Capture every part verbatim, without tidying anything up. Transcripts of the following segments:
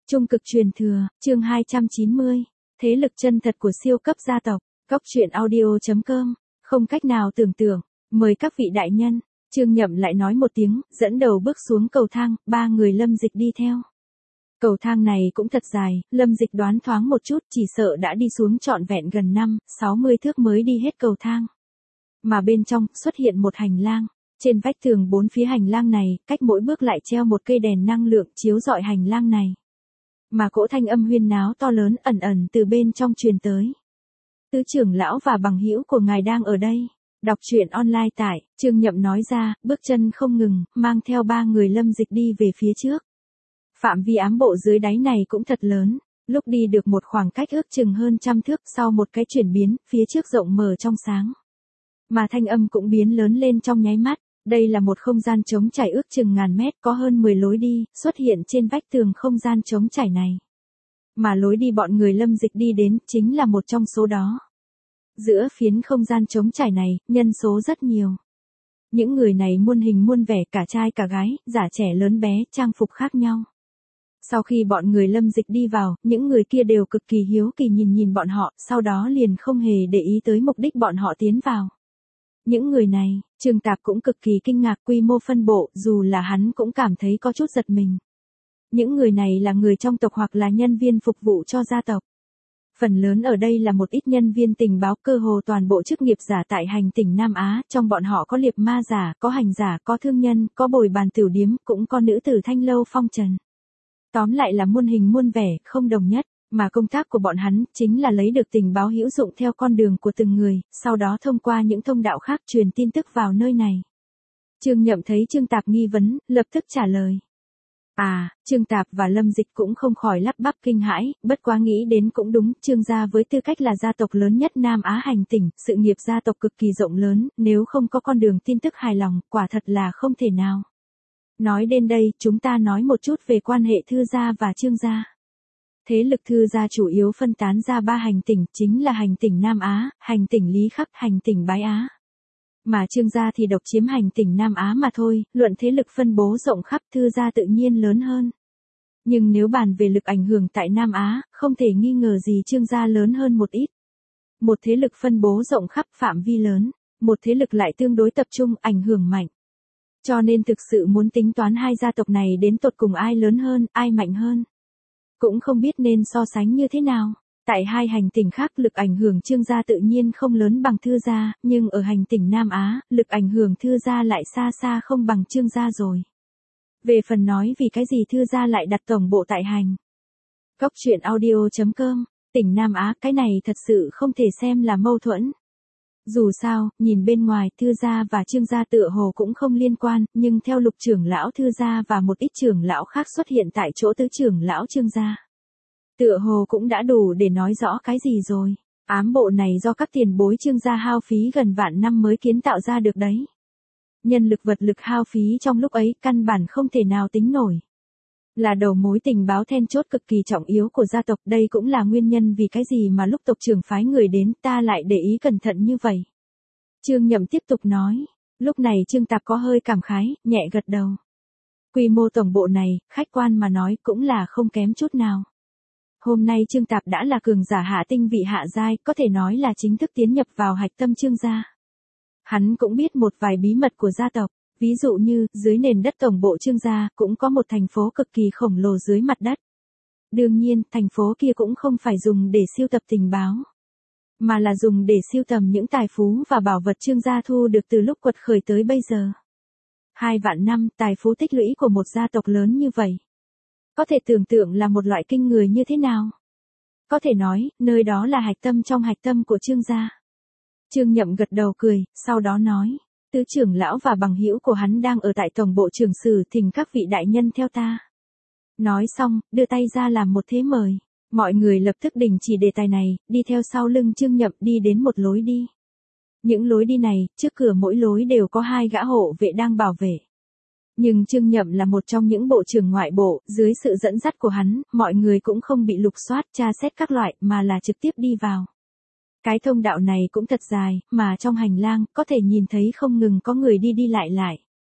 Trung cực truyền thừa, chương hai trăm chín mươi. Thế lực chân thật của siêu cấp gia tộc. Góc truyện audio chấm com. Không cách nào tưởng tượng. Mời các vị đại nhân. Trương Nhậm lại nói một tiếng, dẫn đầu bước xuống cầu thang, ba người Lâm Dịch đi theo. Cầu thang này cũng thật dài, Lâm Dịch đoán thoáng một chút, chỉ sợ đã đi xuống trọn vẹn gần năm, sáu mươi thước mới đi hết cầu thang. Mà bên trong, xuất hiện một hành lang. Trên vách tường bốn phía hành lang này, cách mỗi bước lại treo một cây đèn năng lượng chiếu rọi hành lang này. Mà cỗ thanh âm huyên náo to lớn ẩn ẩn từ bên trong truyền tới. Tứ trưởng lão và bằng hữu của ngài đang ở đây. Đọc truyện online tại, Trương Nhậm nói ra, bước chân không ngừng, mang theo ba người Lâm Dịch đi về phía trước. Phạm vi ám bộ dưới đáy này cũng thật lớn, lúc đi được một khoảng cách ước chừng hơn trăm thước sau một cái chuyển biến, phía trước rộng mở trong sáng. Mà thanh âm cũng biến lớn lên trong nháy mắt. Đây là một không gian trống trải ước chừng ngàn mét, có hơn mười lối đi, xuất hiện trên vách tường không gian trống trải này. Mà lối đi bọn người Lâm Dịch đi đến, chính là một trong số đó. Giữa phiến không gian trống trải này, nhân số rất nhiều. Những người này muôn hình muôn vẻ, cả trai cả gái, già trẻ lớn bé, trang phục khác nhau. Sau khi bọn người Lâm Dịch đi vào, những người kia đều cực kỳ hiếu kỳ nhìn nhìn bọn họ, sau đó liền không hề để ý tới mục đích bọn họ tiến vào. Những người này, Trương Tạp cũng cực kỳ kinh ngạc, quy mô phân bộ, dù là hắn cũng cảm thấy có chút giật mình. Những người này là người trong tộc hoặc là nhân viên phục vụ cho gia tộc. Phần lớn ở đây là một ít nhân viên tình báo, cơ hồ toàn bộ chức nghiệp giả tại hành tỉnh Nam Á, trong bọn họ có liệp ma giả, có hành giả, có thương nhân, có bồi bàn tiểu điếm, cũng có nữ tử thanh lâu phong trần. Tóm lại là muôn hình muôn vẻ, không đồng nhất. Mà công tác của bọn hắn, chính là lấy được tình báo hữu dụng theo con đường của từng người, sau đó thông qua những thông đạo khác truyền tin tức vào nơi này. Trương Nhậm thấy Trương Tạp nghi vấn, lập tức trả lời. À, Trương Tạp và Lâm Dịch cũng không khỏi lắp bắp kinh hãi, bất quá nghĩ đến cũng đúng, Trương gia với tư cách là gia tộc lớn nhất Nam Á hành tỉnh, sự nghiệp gia tộc cực kỳ rộng lớn, nếu không có con đường tin tức hài lòng, quả thật là không thể nào. Nói đến đây, chúng ta nói một chút về quan hệ Thư gia và Trương gia. Thế lực Thư gia chủ yếu phân tán ra ba hành tỉnh, chính là hành tỉnh Nam Á, hành tỉnh Lý Khắc, hành tỉnh Bái Á. Mà Trương gia thì độc chiếm hành tỉnh Nam Á mà thôi, luận thế lực phân bố rộng khắp Thư gia tự nhiên lớn hơn. Nhưng nếu bàn về lực ảnh hưởng tại Nam Á, không thể nghi ngờ gì Trương gia lớn hơn một ít. Một thế lực phân bố rộng khắp phạm vi lớn, một thế lực lại tương đối tập trung, ảnh hưởng mạnh. Cho nên thực sự muốn tính toán hai gia tộc này đến tột cùng ai lớn hơn, ai mạnh hơn. Cũng không biết nên so sánh như thế nào. Tại hai hành tỉnh khác lực ảnh hưởng Trương gia tự nhiên không lớn bằng Thư gia, nhưng ở hành tỉnh Nam Á, lực ảnh hưởng Thư gia lại xa xa không bằng Trương gia rồi. Về phần nói vì cái gì Thư gia lại đặt tổng bộ tại hành. Góc truyện audio chấm com, tỉnh Nam Á, cái này thật sự không thể xem là mâu thuẫn. Dù sao, nhìn bên ngoài Thư gia và Trương gia tựa hồ cũng không liên quan, nhưng theo lục trưởng lão Thư gia và một ít trưởng lão khác xuất hiện tại chỗ tứ trưởng lão Trương gia. Tựa hồ cũng đã đủ để nói rõ cái gì rồi. Ám bộ này do các tiền bối Trương gia hao phí gần vạn năm mới kiến tạo ra được đấy. Nhân lực vật lực hao phí trong lúc ấy căn bản không thể nào tính nổi. Là đầu mối tình báo then chốt cực kỳ trọng yếu của gia tộc, đây cũng là nguyên nhân vì cái gì mà lúc tộc trưởng phái người đến ta lại để ý cẩn thận như vậy. Trương Nhậm tiếp tục nói, lúc này Trương Tạp có hơi cảm khái, nhẹ gật đầu. Quy mô tổng bộ này, khách quan mà nói cũng là không kém chút nào. Hôm nay Trương Tạp đã là cường giả hạ tinh vị hạ giai, có thể nói là chính thức tiến nhập vào hạch tâm Trương gia. Hắn cũng biết một vài bí mật của gia tộc. Ví dụ như, dưới nền đất tổng bộ Trương gia, cũng có một thành phố cực kỳ khổng lồ dưới mặt đất. Đương nhiên, thành phố kia cũng không phải dùng để siêu tập tình báo, mà là dùng để siêu tầm những tài phú và bảo vật Trương gia thu được từ lúc quật khởi tới bây giờ. Hai vạn năm, tài phú tích lũy của một gia tộc lớn như vậy. Có thể tưởng tượng là một loại kinh người như thế nào. Có thể nói, nơi đó là hạch tâm trong hạch tâm của Trương gia. Trương Nhậm gật đầu cười, sau đó nói. Tứ trưởng lão và bằng hữu của hắn đang ở tại tổng bộ trưởng sử, thỉnh các vị đại nhân theo ta. Nói xong, đưa tay ra làm một thế mời. Mọi người lập tức đình chỉ đề tài này, đi theo sau lưng Trương Nhậm đi đến một lối đi. Những lối đi này, trước cửa mỗi lối đều có hai gã hộ vệ đang bảo vệ. Nhưng Trương Nhậm là một trong những bộ trưởng ngoại bộ, dưới sự dẫn dắt của hắn, mọi người cũng không bị lục soát, tra xét các loại, mà là trực tiếp đi vào. Cái thông đạo này cũng thật dài, mà trong hành lang, có thể nhìn thấy không ngừng có người đi đi lại lại.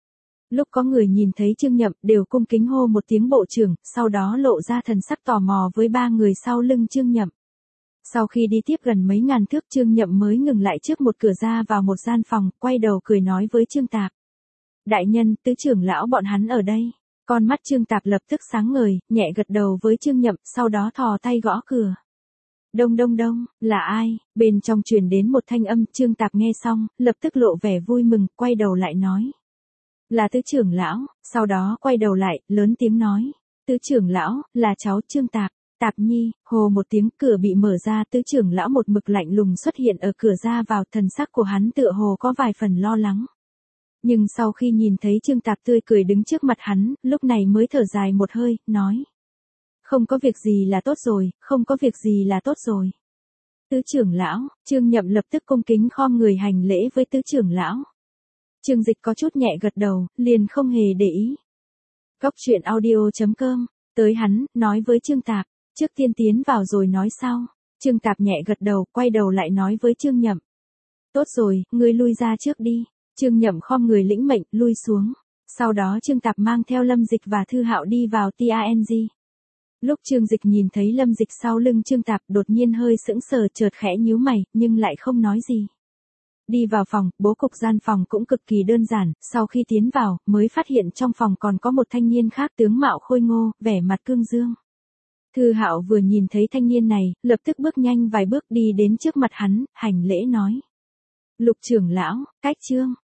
Lúc có người nhìn thấy Trương Nhậm đều cung kính hô một tiếng bộ trưởng, sau đó lộ ra thần sắc tò mò với ba người sau lưng Trương Nhậm. Sau khi đi tiếp gần mấy ngàn thước Trương Nhậm mới ngừng lại trước một cửa ra vào một gian phòng, quay đầu cười nói với Trương Tạp. Đại nhân, tứ trưởng lão bọn hắn ở đây. Con mắt Trương Tạp lập tức sáng ngời, nhẹ gật đầu với Trương Nhậm, sau đó thò tay gõ cửa. Đông đông đông, là ai? Bên trong truyền đến một thanh âm, Trương Tạp nghe xong, lập tức lộ vẻ vui mừng, quay đầu lại nói. Là tứ trưởng lão, sau đó quay đầu lại, lớn tiếng nói. Tứ trưởng lão, là cháu Trương Tạp. Tạp Nhi, hồ một tiếng, cửa bị mở ra, tứ trưởng lão một mực lạnh lùng xuất hiện ở cửa ra vào, thần sắc của hắn tựa hồ có vài phần lo lắng. Nhưng sau khi nhìn thấy Trương Tạp tươi cười đứng trước mặt hắn, lúc này mới thở dài một hơi, nói. Không có việc gì là tốt rồi, không có việc gì là tốt rồi. Tứ trưởng lão, Trương Nhậm lập tức cung kính khom người hành lễ với tứ trưởng lão. Trương Dịch có chút nhẹ gật đầu, liền không hề để ý. Góc truyện audio chấm com, tới hắn, nói với Trương Tạp, trước tiên tiến vào rồi nói sau. Trương Tạp nhẹ gật đầu, quay đầu lại nói với Trương Nhậm. Tốt rồi, ngươi lui ra trước đi. Trương Nhậm khom người lĩnh mệnh, lui xuống. Sau đó Trương Tạp mang theo Lâm Dịch và Thư Hạo đi vào tang. Lúc Trương Dịch nhìn thấy Lâm Dịch sau lưng Trương Tạp đột nhiên hơi sững sờ chợt khẽ nhíu mày, nhưng lại không nói gì. Đi vào phòng, bố cục gian phòng cũng cực kỳ đơn giản, sau khi tiến vào, mới phát hiện trong phòng còn có một thanh niên khác tướng mạo khôi ngô, vẻ mặt cương dương. Thư Hạo vừa nhìn thấy thanh niên này, lập tức bước nhanh vài bước đi đến trước mặt hắn, hành lễ nói. Lục trưởng lão, cách Trương,